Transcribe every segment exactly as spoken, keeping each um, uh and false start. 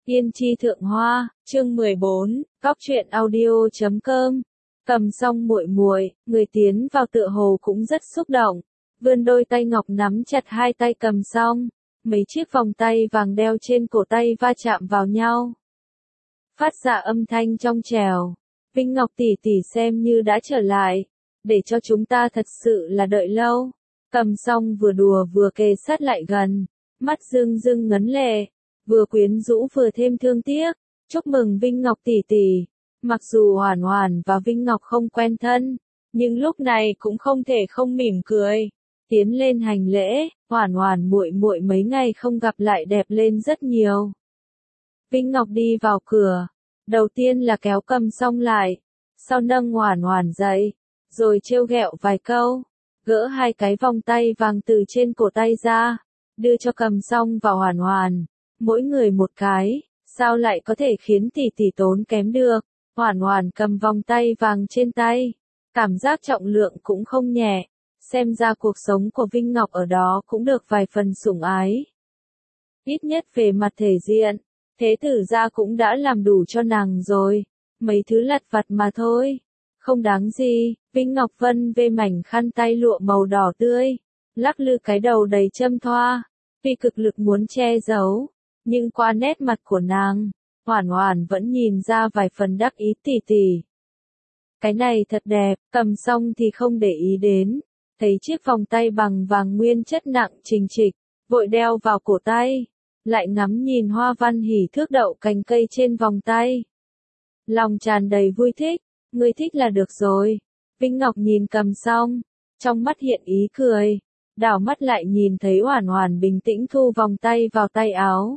Yên chi thượng hoa, chương mười bốn, góc truyện audio chấm com. Cầm xong muội muội, người tiến vào tựa hồ cũng rất xúc động, vươn đôi tay ngọc nắm chặt hai tay cầm xong, mấy chiếc vòng tay vàng đeo trên cổ tay va chạm vào nhau. Phát ra âm thanh trong trẻo, Vinh Ngọc tỷ tỷ xem như đã trở lại, để cho chúng ta thật sự là đợi lâu. Cầm xong vừa đùa vừa kề sát lại gần, mắt rưng rưng ngấn lệ, vừa quyến rũ vừa thêm thương tiếc. Chúc mừng Vinh Ngọc tỷ tỷ. Mặc dù Hoàn Hoàn và Vinh Ngọc không quen thân, nhưng lúc này cũng không thể không mỉm cười. Tiến lên hành lễ, Hoàn Hoàn muội muội mấy ngày không gặp lại đẹp lên rất nhiều. Vinh Ngọc đi vào cửa, đầu tiên là kéo Cầm xong lại, sau nâng Hoàn Hoàn dậy, rồi trêu ghẹo vài câu, gỡ hai cái vòng tay vàng từ trên cổ tay ra, đưa cho Cầm xong và Hoàn Hoàn, mỗi người một cái, sao lại có thể khiến tỷ tỷ tốn kém được. Hoàn Hoàn cầm vòng tay vàng trên tay, cảm giác trọng lượng cũng không nhẹ, xem ra cuộc sống của Vinh Ngọc ở đó cũng được vài phần sủng ái. Ít nhất về mặt thể diện, thế tử gia cũng đã làm đủ cho nàng rồi, mấy thứ lặt vặt mà thôi, không đáng gì. Vinh Ngọc vân về mảnh khăn tay lụa màu đỏ tươi, lắc lư cái đầu đầy châm thoa, tuy cực lực muốn che giấu, nhưng qua nét mặt của nàng, Hoàn Hoàn vẫn nhìn ra vài phần đắc ý tỉ tỉ. Cái này thật đẹp, cầm xong thì không để ý đến, thấy chiếc vòng tay bằng vàng nguyên chất nặng trình trịch, vội đeo vào cổ tay, lại ngắm nhìn hoa văn hỉ thước đậu cành cây trên vòng tay. Lòng tràn đầy vui thích, ngươi thích là được rồi. Vinh Ngọc nhìn cầm xong, trong mắt hiện ý cười, đảo mắt lại nhìn thấy Hoàn Hoàn bình tĩnh thu vòng tay vào tay áo.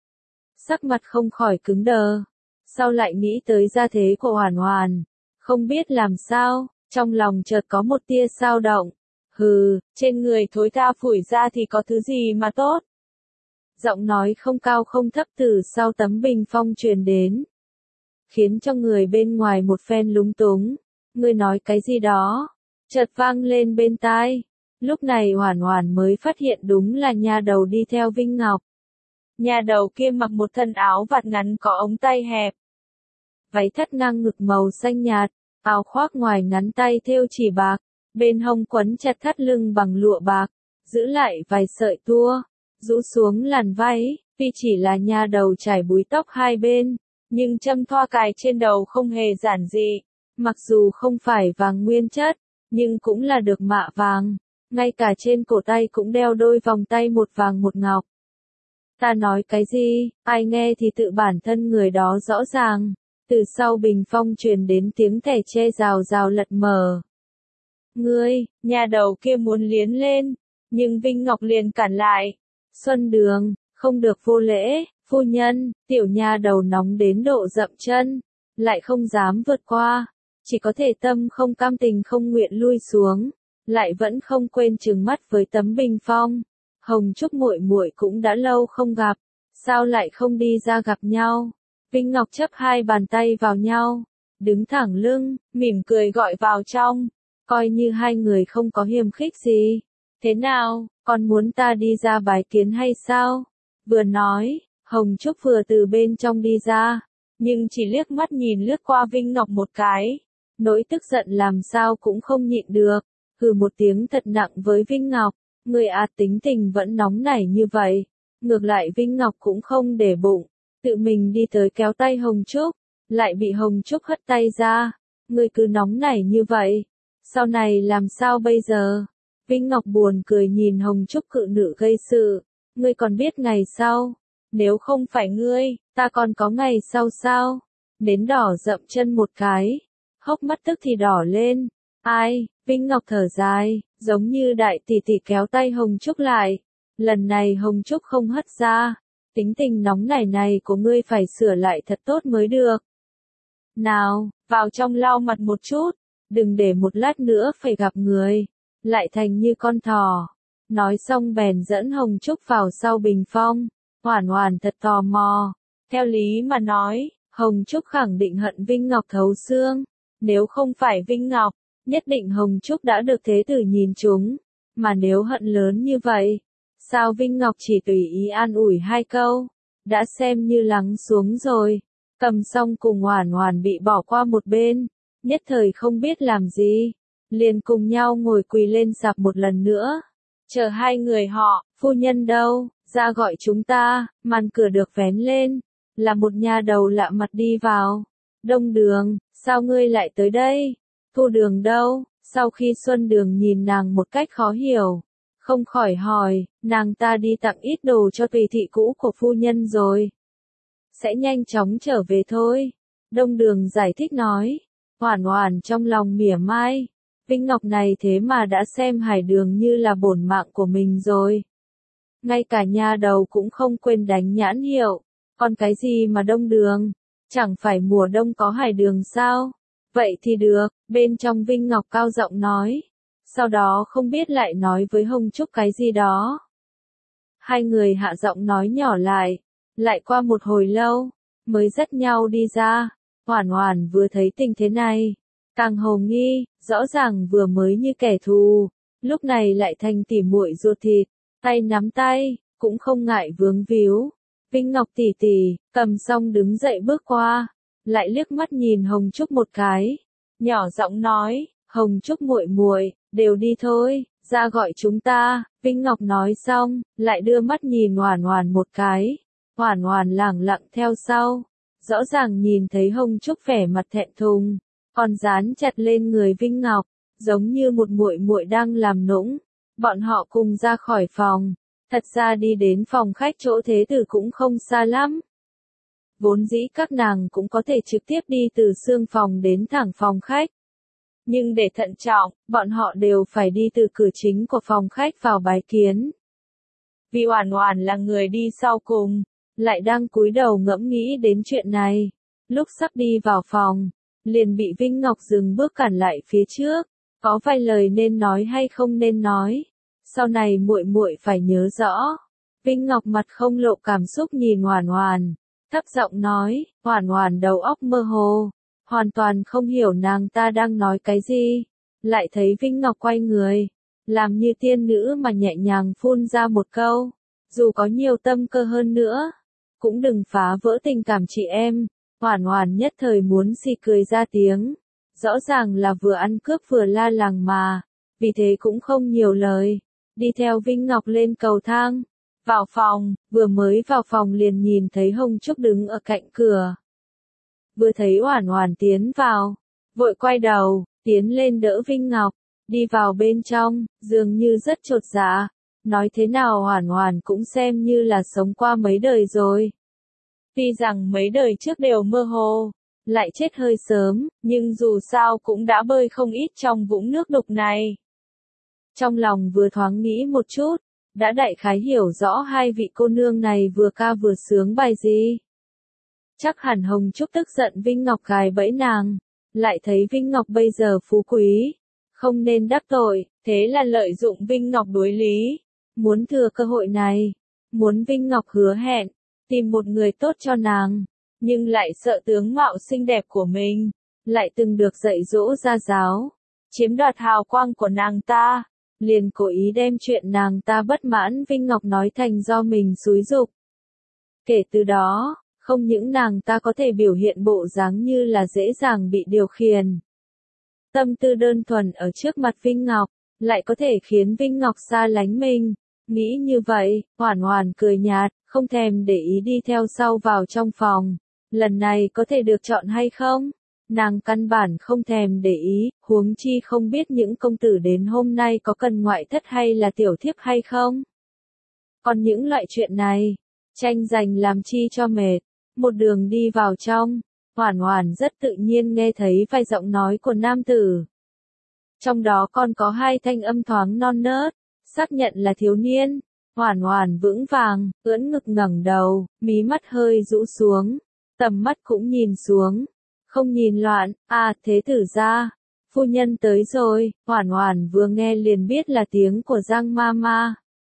Sắc mặt không khỏi cứng đờ, sau lại nghĩ tới gia thế của Hoàn Hoàn, không biết làm sao, trong lòng chợt có một tia dao động. Hừ, trên người thối tha phủi ra thì có thứ gì mà tốt. Giọng nói không cao không thấp từ sau tấm bình phong truyền đến, khiến cho người bên ngoài một phen lúng túng. Ngươi nói cái gì đó? Chợt vang lên bên tai. Lúc này Hoàn Hoàn mới phát hiện đúng là nha đầu đi theo Vinh Ngọc. Nhà đầu kia mặc một thân áo vạt ngắn có ống tay hẹp, váy thắt ngang ngực màu xanh nhạt, áo khoác ngoài ngắn tay thêu chỉ bạc, bên hông quấn chặt thắt lưng bằng lụa bạc, giữ lại vài sợi tua, rũ xuống làn váy. Tuy chỉ là nhà đầu trải búi tóc hai bên, nhưng châm thoa cài trên đầu không hề giản dị, mặc dù không phải vàng nguyên chất, nhưng cũng là được mạ vàng, ngay cả trên cổ tay cũng đeo đôi vòng tay một vàng một ngọc. Ta nói cái gì, ai nghe thì tự bản thân người đó rõ ràng. Từ sau bình phong truyền đến tiếng thẻ tre rào rào lật mở. Ngươi, nhà đầu kia muốn liến lên, nhưng Vinh Ngọc liền cản lại. Xuân Đường, không được vô lễ, phu nhân. Tiểu nhà đầu nóng đến độ dậm chân, lại không dám vượt qua, chỉ có thể tâm không cam tình không nguyện lui xuống, lại vẫn không quên trừng mắt với tấm bình phong. Hồng Trúc muội muội cũng đã lâu không gặp, sao lại không đi ra gặp nhau? Vinh Ngọc chấp hai bàn tay vào nhau, đứng thẳng lưng, mỉm cười gọi vào trong, coi như hai người không có hiềm khích gì. Thế nào, còn muốn ta đi ra bái kiến hay sao? Vừa nói, Hồng Trúc vừa từ bên trong đi ra, nhưng chỉ liếc mắt nhìn lướt qua Vinh Ngọc một cái, nỗi tức giận làm sao cũng không nhịn được, hừ một tiếng thật nặng với Vinh Ngọc. Người à tính tình vẫn nóng nảy như vậy. Ngược lại Vinh Ngọc cũng không để bụng, tự mình đi tới kéo tay Hồng Trúc, lại bị Hồng Trúc hất tay ra. Người cứ nóng nảy như vậy, sau này làm sao bây giờ? Vinh Ngọc buồn cười nhìn Hồng Trúc cự nữ gây sự. Ngươi còn biết ngày sau, nếu không phải ngươi, ta còn có ngày sau sao? Nến đỏ dậm chân một cái, hốc mắt tức thì đỏ lên. Ai? Vinh Ngọc thở dài, giống như đại tỷ tỷ kéo tay Hồng Trúc lại. Lần này Hồng Trúc không hất ra, tính tình nóng nảy này của ngươi phải sửa lại thật tốt mới được. Nào, vào trong lau mặt một chút, đừng để một lát nữa phải gặp người, lại thành như con thỏ. Nói xong bèn dẫn Hồng Trúc vào sau bình phong. Hoàn Hoàn thật tò mò. Theo lý mà nói, Hồng Trúc khẳng định hận Vinh Ngọc thấu xương. Nếu không phải Vinh Ngọc, nhất định Hồng Trúc đã được thế tử nhìn chúng, mà nếu hận lớn như vậy, sao Vinh Ngọc chỉ tùy ý an ủi hai câu, đã xem như lắng xuống rồi. Cầm xong cùng Hoản Hoản bị bỏ qua một bên, nhất thời không biết làm gì, liền cùng nhau ngồi quỳ lên sạp một lần nữa. Chờ hai người họ, phu nhân đâu, ra gọi chúng ta, màn cửa được vén lên, là một nha đầu lạ mặt đi vào. Đông Đường, sao ngươi lại tới đây? Thu Đường đâu? Sau khi Xuân Đường nhìn nàng một cách khó hiểu, không khỏi hỏi, nàng ta đi tặng ít đồ cho tùy thị cũ của phu nhân rồi. Sẽ nhanh chóng trở về thôi. Đông Đường giải thích nói. Hoản Hoản trong lòng mỉa mai. Vinh Ngọc này thế mà đã xem Hải Đường như là bổn mạng của mình rồi. Ngay cả nha đầu cũng không quên đánh nhãn hiệu. Còn cái gì mà Đông Đường? Chẳng phải mùa đông có Hải Đường sao? Vậy thì được, bên trong Vinh Ngọc cao giọng nói. Sau đó không biết lại nói với Hồng Trúc cái gì đó. Hai người hạ giọng nói nhỏ lại. Lại qua một hồi lâu, mới dắt nhau đi ra. Hoản Hoản vừa thấy tình thế này, càng hồ nghi, rõ ràng vừa mới như kẻ thù, lúc này lại thành tỉ muội ruột thịt, tay nắm tay, cũng không ngại vướng víu. Vinh Ngọc tỷ tỷ, cầm xong đứng dậy bước qua, lại liếc mắt nhìn Hồng Trúc một cái, nhỏ giọng nói, Hồng Trúc muội muội, đều đi thôi, ra gọi chúng ta. Vinh Ngọc nói xong, lại đưa mắt nhìn Hoản Hoản một cái. Hoản Hoản lẳng lặng theo sau, rõ ràng nhìn thấy Hồng Trúc vẻ mặt thẹn thùng, còn dán chặt lên người Vinh Ngọc, giống như một muội muội đang làm nũng. Bọn họ cùng ra khỏi phòng, thật ra đi đến phòng khách chỗ Thế Tử cũng không xa lắm. Vốn dĩ các nàng cũng có thể trực tiếp đi từ xương phòng đến thẳng phòng khách. Nhưng để thận trọng, bọn họ đều phải đi từ cửa chính của phòng khách vào bái kiến. Vì Hoản Hoản là người đi sau cùng, lại đang cúi đầu ngẫm nghĩ đến chuyện này. Lúc sắp đi vào phòng, liền bị Vinh Ngọc dừng bước cản lại phía trước. Có vài lời nên nói hay không nên nói, sau này muội muội phải nhớ rõ. Vinh Ngọc mặt không lộ cảm xúc nhìn Hoản Hoản, thấp giọng nói. Hoản Hoản đầu óc mơ hồ, hoàn toàn không hiểu nàng ta đang nói cái gì. Lại thấy Vinh Ngọc quay người, làm như tiên nữ mà nhẹ nhàng phun ra một câu, dù có nhiều tâm cơ hơn nữa, cũng đừng phá vỡ tình cảm chị em. Hoản Hoản nhất thời muốn xì cười ra tiếng, rõ ràng là vừa ăn cướp vừa la làng mà, vì thế cũng không nhiều lời, đi theo Vinh Ngọc lên cầu thang, vào phòng. Vừa mới vào phòng liền nhìn thấy Hồng Trúc đứng ở cạnh cửa. Vừa thấy Hoản Hoản tiến vào, vội quay đầu, tiến lên đỡ Vinh Ngọc, đi vào bên trong, dường như rất chột dạ. Nói thế nào Hoản Hoản cũng xem như là sống qua mấy đời rồi. Tuy rằng mấy đời trước đều mơ hồ, lại chết hơi sớm, nhưng dù sao cũng đã bơi không ít trong vũng nước đục này. Trong lòng vừa thoáng nghĩ một chút, đã đại khái hiểu rõ hai vị cô nương này vừa ca vừa sướng bài gì. Chắc hẳn Hồng Trúc tức giận Vinh Ngọc gài bẫy nàng, lại thấy Vinh Ngọc bây giờ phú quý, không nên đắc tội, thế là lợi dụng Vinh Ngọc đối lý, muốn thừa cơ hội này, muốn Vinh Ngọc hứa hẹn, tìm một người tốt cho nàng, nhưng lại sợ tướng mạo xinh đẹp của mình, lại từng được dạy dỗ gia giáo, chiếm đoạt hào quang của nàng ta, liền cố ý đem chuyện nàng ta bất mãn Vinh Ngọc nói thành do mình xúi giục. Kể từ đó, không những nàng ta có thể biểu hiện bộ dáng như là dễ dàng bị điều khiển, tâm tư đơn thuần ở trước mặt Vinh Ngọc, lại có thể khiến Vinh Ngọc xa lánh mình. Nghĩ như vậy, Hoản Hoản cười nhạt, không thèm để ý đi theo sau vào trong phòng. Lần này có thể được chọn hay không? Nàng căn bản không thèm để ý, huống chi không biết những công tử đến hôm nay có cần ngoại thất hay là tiểu thiếp hay không. Còn những loại chuyện này, tranh giành làm chi cho mệt. Một đường đi vào trong, Hoản Hoản rất tự nhiên nghe thấy vài giọng nói của nam tử. Trong đó còn có hai thanh âm thoáng non nớt, xác nhận là thiếu niên. Hoản Hoản vững vàng, ưỡn ngực ngẩng đầu, mí mắt hơi rũ xuống, tầm mắt cũng nhìn xuống, không nhìn loạn. À, thế tử gia, phu nhân tới rồi. Hoản Hoản vừa nghe liền biết là tiếng của Giang Mama.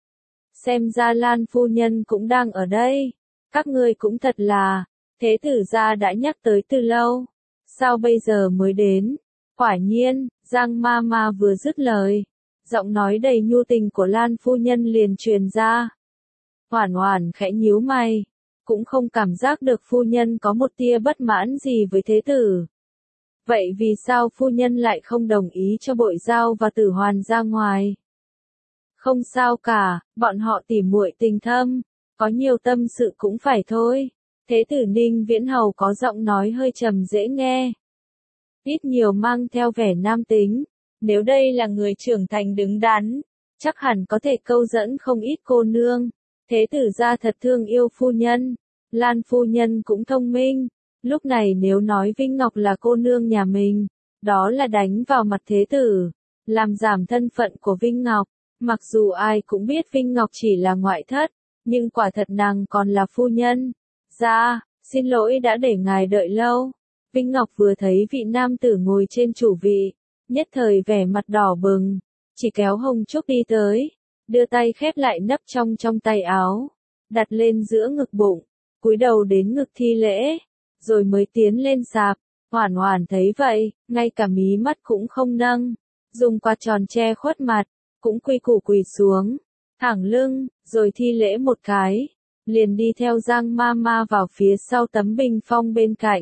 Xem ra Lan phu nhân cũng đang ở đây. Các ngươi cũng thật là, thế tử gia đã nhắc tới từ lâu, sao bây giờ mới đến? Quả nhiên, Giang Mama vừa dứt lời, giọng nói đầy nhu tình của Lan phu nhân liền truyền ra. Hoản Hoản khẽ nhíu mày, cũng không cảm giác được phu nhân có một tia bất mãn gì với thế tử. Vậy vì sao phu nhân lại không đồng ý cho Bội Giao và Tử Hoàn ra ngoài? Không sao cả, bọn họ tỉ muội tình thâm, có nhiều tâm sự cũng phải thôi. Thế tử Ninh Viễn Hầu có giọng nói hơi trầm dễ nghe, ít nhiều mang theo vẻ nam tính. Nếu đây là người trưởng thành đứng đắn, chắc hẳn có thể câu dẫn không ít cô nương. Thế tử gia thật thương yêu phu nhân, Lan phu nhân cũng thông minh. Lúc này nếu nói Vinh Ngọc là cô nương nhà mình, đó là đánh vào mặt thế tử, làm giảm thân phận của Vinh Ngọc. Mặc dù ai cũng biết Vinh Ngọc chỉ là ngoại thất, nhưng quả thật nàng còn là phu nhân. Dạ, xin lỗi đã để ngài đợi lâu. Vinh Ngọc vừa thấy vị nam tử ngồi trên chủ vị, nhất thời vẻ mặt đỏ bừng, chỉ kéo Hồng Trúc đi tới, đưa tay khép lại nắp trong trong tay áo, đặt lên giữa ngực bụng, cúi đầu đến ngực thi lễ, rồi mới tiến lên sạp. Hoản Hoản thấy vậy, ngay cả mí mắt cũng không nâng, dùng quạt tròn che khuất mặt, cũng quy củ quỳ xuống, thẳng lưng, rồi thi lễ một cái, liền đi theo Giang ma ma vào phía sau tấm bình phong bên cạnh.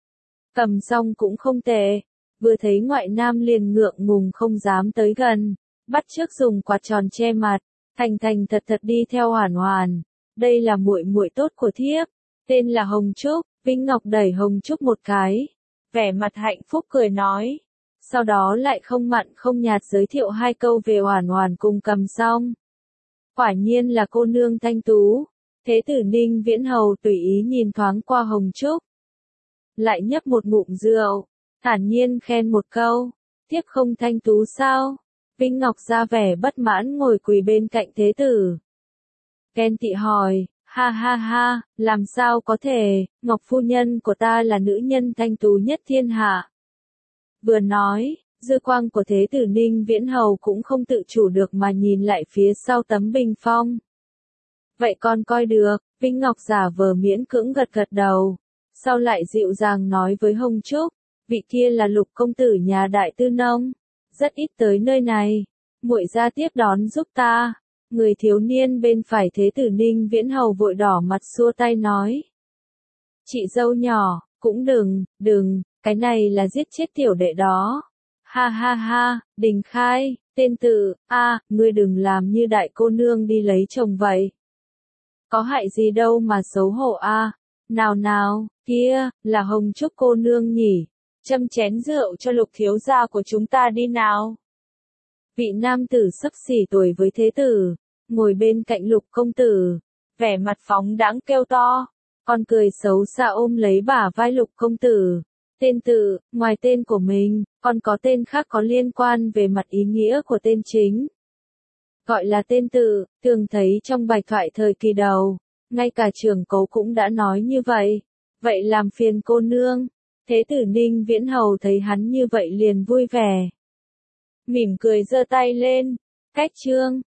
Cầm xong cũng không tệ, vừa thấy ngoại nam liền ngượng ngùng không dám tới gần, bắt chước dùng quạt tròn che mặt, thành thành thật thật đi theo Hoản Hoản. Đây là muội muội tốt của thiếp, tên là Hồng Trúc. Vinh Ngọc đẩy Hồng Trúc một cái, vẻ mặt hạnh phúc cười nói, sau đó lại không mặn không nhạt giới thiệu hai câu về Hoản Hoản cùng Cầm Song. Quả nhiên là cô nương thanh tú. Thế tử Ninh Viễn Hầu tùy ý nhìn thoáng qua Hồng Trúc, lại nhấp một ngụm rượu, thản nhiên khen một câu, thiếp không thanh tú sao? Vinh Ngọc ra vẻ bất mãn ngồi quỳ bên cạnh thế tử. Ghen tị hỏi, ha ha ha, làm sao có thể, Ngọc phu nhân của ta là nữ nhân thanh tú nhất thiên hạ. Vừa nói, dư quang của thế tử Ninh Viễn Hầu cũng không tự chủ được mà nhìn lại phía sau tấm bình phong. Vậy con coi được, Vinh Ngọc giả vờ miễn cưỡng gật gật đầu, sau lại dịu dàng nói với Hồng Trúc, vị kia là Lục công tử nhà Đại Tư Nông, rất ít tới nơi này, muội ra tiếp đón giúp ta. Người thiếu niên bên phải thế tử Ninh Viễn Hầu vội đỏ mặt xua tay nói, chị dâu nhỏ, cũng đừng, đừng, cái này là giết chết tiểu đệ đó. Ha ha ha, Đình Khai, tên tự, a, ngươi đừng làm như đại cô nương đi lấy chồng vậy. Có hại gì đâu mà xấu hổ a. Nào nào, kia, là Hồng Trúc cô nương nhỉ, châm chén rượu cho Lục thiếu gia của chúng ta đi nào. Vị nam tử xấp xỉ tuổi với thế tử, ngồi bên cạnh Lục công tử, vẻ mặt phóng đãng kêu to, còn cười xấu xa ôm lấy bả vai Lục công tử. Tên tự, ngoài tên của mình, còn có tên khác có liên quan về mặt ý nghĩa của tên chính. Gọi là tên tự, thường thấy trong bài thoại thời kỳ đầu, ngay cả trưởng cấu cũng đã nói như vậy. Vậy làm phiền cô nương. Thế tử Ninh Viễn Hầu thấy hắn như vậy liền vui vẻ, mỉm cười giơ tay lên, cách chương.